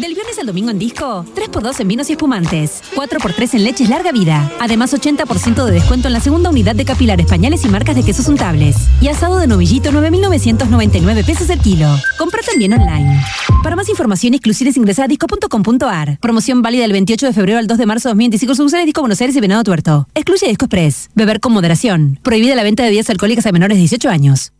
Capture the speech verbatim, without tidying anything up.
Del viernes al domingo en Disco, tres por dos en vinos y espumantes, cuatro por tres en leches larga vida. Además, ochenta por ciento de descuento en la segunda unidad de capilares, pañales y marcas de quesos untables. Y asado de novillito, nueve mil novecientos noventa y nueve pesos el kilo. Compra también online. Para más información y exclusivas ingresa a disco punto com punto ar. Promoción válida del veintiocho de febrero al dos de marzo de dos mil veinticinco. Sucursales Disco Buenos Aires y Venado Tuerto. Excluye Disco Express. Beber con moderación. Prohibida la venta de bebidas alcohólicas a menores de dieciocho años.